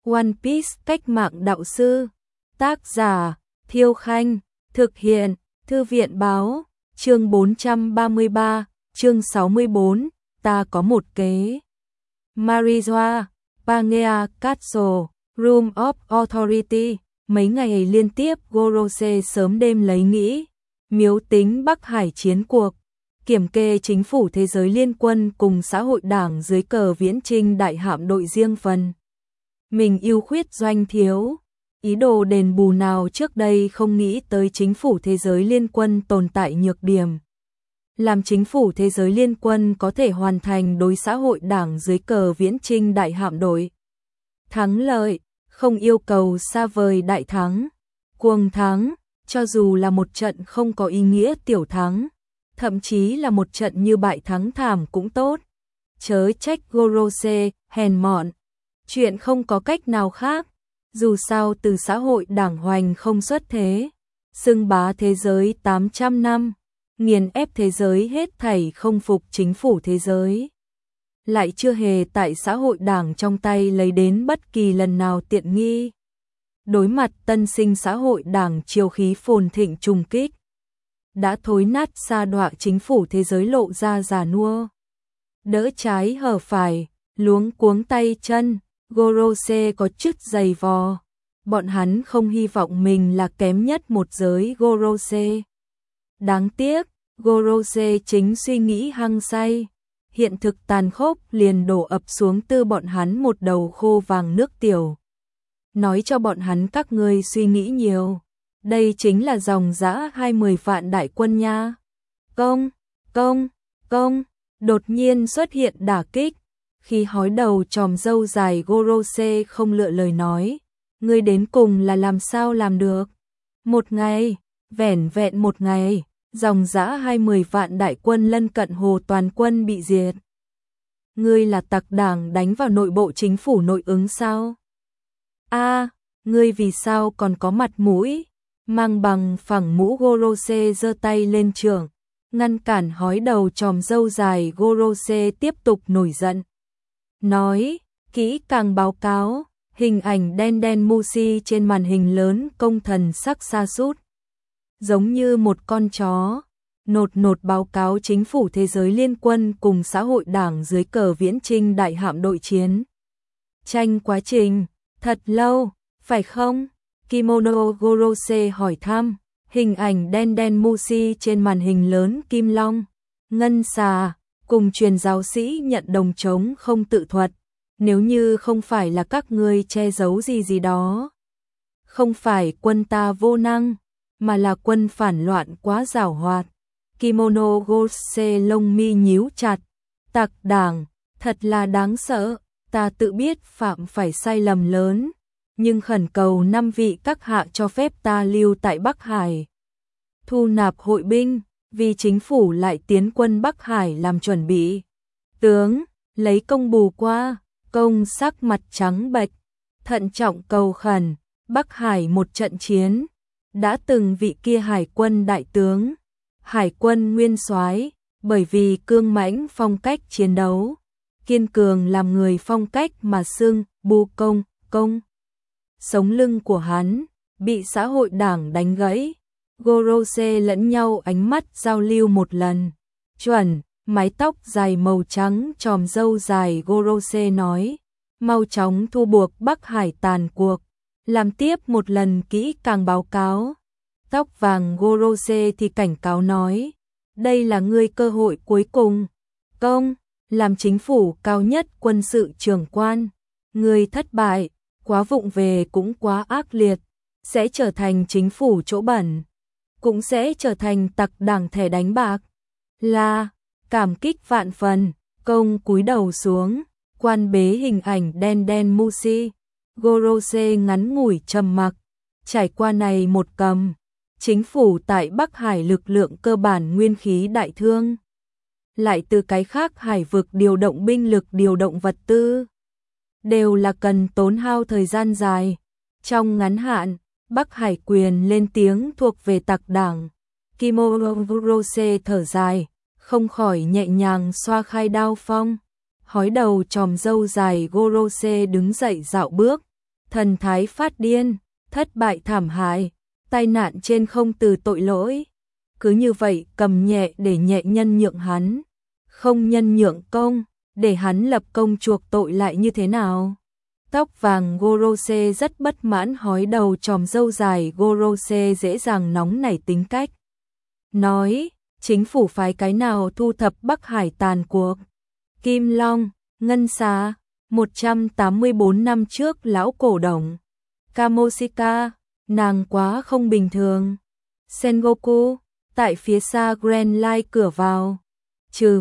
One Piece cách mạng đạo sư. Tác giả Thiêu Khanh. Thực hiện Thư viện Báo. Chương 433, chương 64. Ta có một kế. Marijoa, Pangea Castle, Room of Authority. Mấy ngày liên tiếp Gorose sớm đêm lấy nghĩ, miếu tính Bắc Hải chiến cuộc, kiểm kê chính phủ thế giới liên quân cùng xã hội đảng dưới cờ viễn trinh đại hạm đội riêng phần. Mình ưu khuyết doanh thiếu, ý đồ đền bù nào trước đây không nghĩ tới chính phủ thế giới liên quân tồn tại nhược điểm. Làm chính phủ thế giới liên quân có thể hoàn thành đối xã hội đảng dưới cờ viễn trinh đại hạm đội. Thắng lợi, không yêu cầu xa vời đại thắng, cuồng thắng, cho dù là một trận không có ý nghĩa tiểu thắng, thậm chí là một trận như bại thắng thảm cũng tốt. Chớ trách Gorose hèn mọn, chuyện không có cách nào khác, dù sao từ xã hội đảng hoành không xuất thế, xưng bá thế giới 800 năm, nghiền ép thế giới hết thảy không phục chính phủ thế giới. Lại chưa hề tại xã hội đảng trong tay lấy đến bất kỳ lần nào tiện nghi. Đối mặt tân sinh xã hội đảng chiêu khí phồn thịnh trùng kích, đã thối nát sa đọa chính phủ thế giới lộ ra già nua. Đỡ trái hở phải, luống cuống tay chân, Gorose có chút dày vò. Bọn hắn không hy vọng mình là kém nhất một giới Gorose. Đáng tiếc, Gorose chính suy nghĩ hăng say. Hiện thực tàn khốc liền đổ ập xuống tư bọn hắn một đầu khô vàng nước tiểu. Nói cho bọn hắn các ngươi suy nghĩ nhiều. Đây chính là dòng dã 20 vạn đại quân nha. Công, đột nhiên xuất hiện đả kích. Khi hói đầu tròm râu dài Gorose không lựa lời nói. Ngươi đến cùng là làm sao làm được? Một ngày, vẻn vẹn một ngày. Dòng dã 20 vạn đại quân lân cận hồ toàn quân bị diệt. Ngươi là tặc đảng đánh vào nội bộ chính phủ nội ứng sao? Ngươi vì sao còn có mặt mũi? Mang bằng phẳng mũ Gorose giơ tay lên trường, ngăn cản hói đầu tròm râu dài Gorose tiếp tục nổi giận. Nói, kỹ càng báo cáo, hình ảnh đen đen Mushi trên màn hình lớn công thần sắc sa sút. Giống như một con chó, nột báo cáo chính phủ thế giới liên quân cùng xã hội đảng dưới cờ viễn trinh đại hạm đội chiến. Tranh quá trình, thật lâu, phải không? Kimono Gorose hỏi thăm, hình ảnh đen đen Mushi trên màn hình lớn kim long, ngân xà, cùng truyền giáo sĩ nhận đồng chống không tự thuật. Nếu như không phải là các ngươi che giấu gì đó, không phải quân ta vô năng, mà là quân phản loạn quá giảo hoạt. Kimono Gorose lông mi nhíu chặt. Tặc đảng, thật là đáng sợ, ta tự biết phạm phải sai lầm lớn, nhưng khẩn cầu 5 vị các hạ cho phép ta lưu tại Bắc Hải. Thu nạp hội binh, vì chính phủ lại tiến quân Bắc Hải làm chuẩn bị. Tướng, lấy công bù qua, công sắc mặt trắng bệch, thận trọng cầu khẩn, Bắc Hải một trận chiến. Đã từng vị kia hải quân đại tướng, hải quân nguyên soái, bởi vì cương mãnh phong cách chiến đấu, kiên cường làm người phong cách mà xưng Bu công. Sống lưng của hắn bị xã hội đảng đánh gãy. Gorose lẫn nhau ánh mắt giao lưu một lần. Chuẩn, mái tóc dài màu trắng tròm râu dài Gorose nói, mau chóng thu buộc Bắc Hải tàn cuộc. Làm tiếp một lần kỹ càng báo cáo. Tóc vàng Gorose thì cảnh cáo nói, đây là ngươi cơ hội cuối cùng. Làm chính phủ cao nhất quân sự trưởng quan. Ngươi thất bại, quá vụng về cũng quá ác liệt, sẽ trở thành chính phủ chỗ bẩn, cũng sẽ trở thành tặc đảng thẻ đánh bạc. Là, cảm kích vạn phần, công cúi đầu xuống, quan bế hình ảnh đen đen Mushi. Gorose ngắn ngủi trầm mặc, trải qua này một cầm, chính phủ tại Bắc Hải lực lượng cơ bản nguyên khí đại thương. Lại từ cái khác hải vực điều động binh lực điều động vật tư, đều là cần tốn hao thời gian dài. Trong ngắn hạn, Bắc Hải quyền lên tiếng thuộc về tặc đảng. Kimono Gorose thở dài, không khỏi nhẹ nhàng xoa khai đao phong. Hói đầu tròm râu dài Gorose đứng dậy dạo bước, thần thái phát điên, thất bại thảm hại, tai nạn trên không từ tội lỗi. Cứ như vậy cầm nhẹ để nhẹ nhân nhượng hắn, không nhân nhượng công, để hắn lập công chuộc tội lại như thế nào? Tóc vàng Gorose rất bất mãn hói đầu chòm râu dài Gorose dễ dàng nóng nảy tính cách. Nói, chính phủ phái cái nào thu thập Bắc Hải tàn cuộc? Kim Long, Ngân Xà, 184 năm trước lão cổ đồng. Kamoshika, nàng quá không bình thường. Sengoku, tại phía xa Grand Line cửa vào. Trừ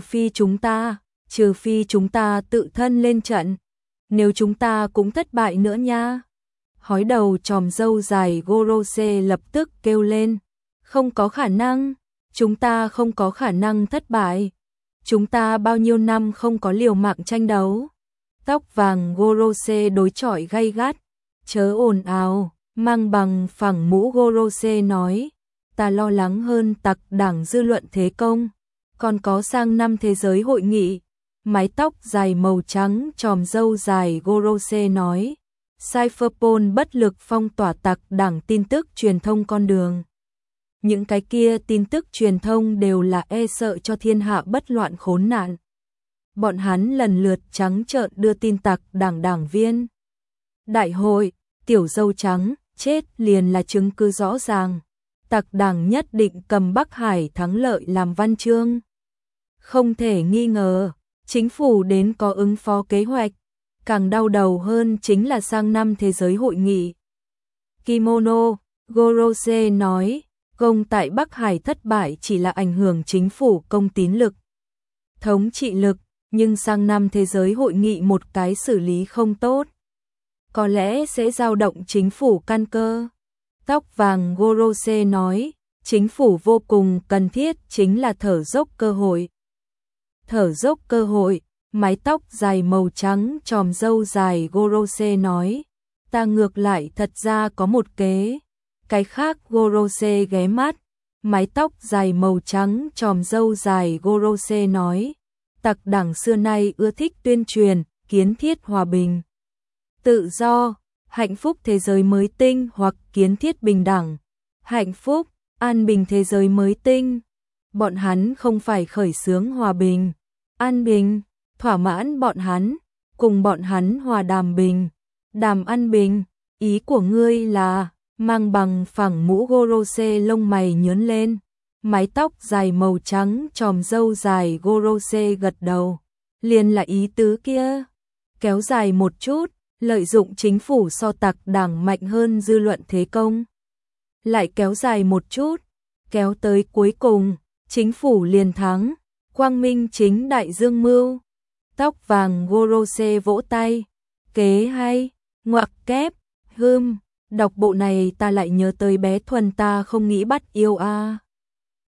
phi chúng ta tự thân lên trận. Nếu chúng ta cũng thất bại nữa nha. Hói đầu chòm râu dài Gorose lập tức kêu lên. Không có khả năng, chúng ta không có khả năng thất bại. Chúng ta bao nhiêu năm không có liều mạng tranh đấu. Tóc vàng Gorose đối chọi gay gắt. Chớ ồn ào, mang bằng phẳng mũ Gorose nói. Ta lo lắng hơn tặc đảng dư luận thế công. Còn có sang năm thế giới hội nghị. Mái tóc dài màu trắng chòm râu dài Gorose nói. Cypherpol bất lực phong tỏa tặc đảng tin tức truyền thông con đường. Những cái kia tin tức truyền thông đều là e sợ cho thiên hạ bất loạn khốn nạn. Bọn hắn lần lượt trắng trợn đưa tin tặc đảng viên. Đại hội, tiểu dâu trắng, chết liền là chứng cứ rõ ràng. Tặc đảng nhất định cầm Bắc Hải thắng lợi làm văn chương. Không thể nghi ngờ, chính phủ đến có ứng phó kế hoạch. Càng đau đầu hơn chính là sang năm thế giới hội nghị. Kimono, Gorose nói, công tại Bắc Hải thất bại chỉ là ảnh hưởng chính phủ công tín lực, thống trị lực, nhưng sang năm thế giới hội nghị một cái xử lý không tốt. Có lẽ sẽ dao động chính phủ căn cơ. Tóc vàng Gorose nói, chính phủ vô cùng cần thiết chính là thở dốc cơ hội. Thở dốc cơ hội, mái tóc dài màu trắng chòm râu dài Gorose nói, ta ngược lại thật ra có một kế. Cái khác Gorose ghé mắt, mái tóc dài màu trắng chòm râu dài Gorose nói, tặc đảng xưa nay ưa thích tuyên truyền, kiến thiết hòa bình, tự do, hạnh phúc thế giới mới tinh hoặc kiến thiết bình đẳng, hạnh phúc, an bình thế giới mới tinh. Bọn hắn không phải khởi xướng hòa bình, an bình, thỏa mãn bọn hắn, cùng bọn hắn hòa đàm bình, đàm an bình, ý của ngươi là... Mang bằng phẳng mũ Gorose lông mày nhướng lên, mái tóc dài màu trắng chòm râu dài Gorose gật đầu, liền là ý tứ kia, kéo dài một chút, lợi dụng chính phủ so tặc đảng mạnh hơn dư luận thế công, lại kéo dài một chút, kéo tới cuối cùng, chính phủ liền thắng, quang minh chính đại dương mưu. Tóc vàng Gorose vỗ tay, kế hay, ngoặc kép, đọc bộ này ta lại nhớ tới bé Thuần ta không nghĩ bắt yêu a.